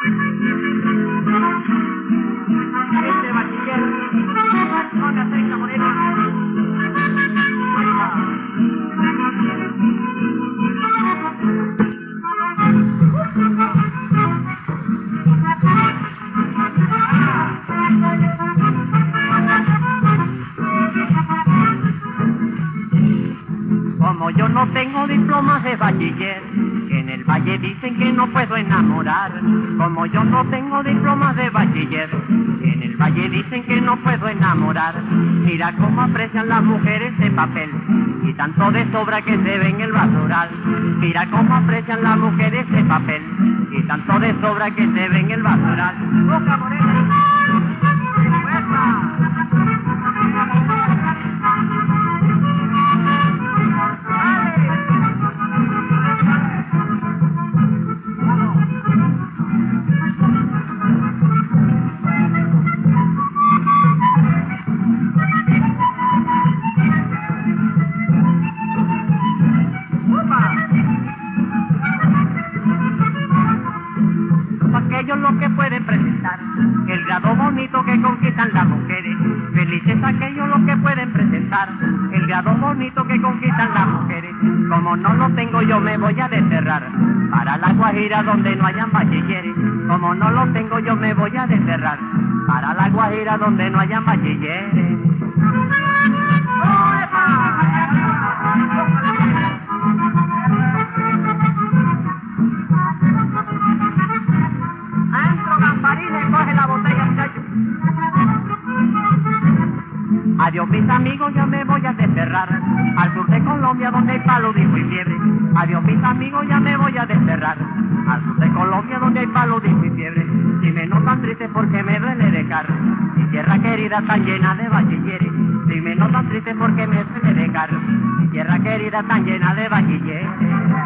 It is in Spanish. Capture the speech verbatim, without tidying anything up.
Este bachiller no me acepta morena. Como yo no tengo diplomas de bachiller, que en el valle dicen que no puedo enamorar. Como yo no tengo diplomas de bachiller, que en el valle dicen que no puedo enamorar. Mira cómo aprecian las mujeres de papel, y tanto de sobra que se ve en el basural. Mira cómo aprecian las mujeres de papel, y tanto de sobra que se ve en el basural. ¡Boca morena! Aquellos los que pueden presentar el grado bonito que conquistan las mujeres. Felices aquellos los que pueden presentar el grado bonito que conquistan las mujeres. Como no lo tengo yo me voy a desterrar para la Guajira donde no hayan bachilleres. Como no lo tengo yo me voy a desterrar para la Guajira donde no hayan bachilleres. Coge la botella, muchachos. Adiós mis amigos, ya me voy a desterrar al sur de Colombia donde hay paludismo y fiebre. Adiós mis amigos, ya me voy a desterrar al sur de Colombia donde hay paludismo y fiebre. Si me notan triste porque me duele dejar mi tierra querida tan llena de bachilleres. Si me notan triste porque me duele dejar mi tierra querida tan llena de bachilleres.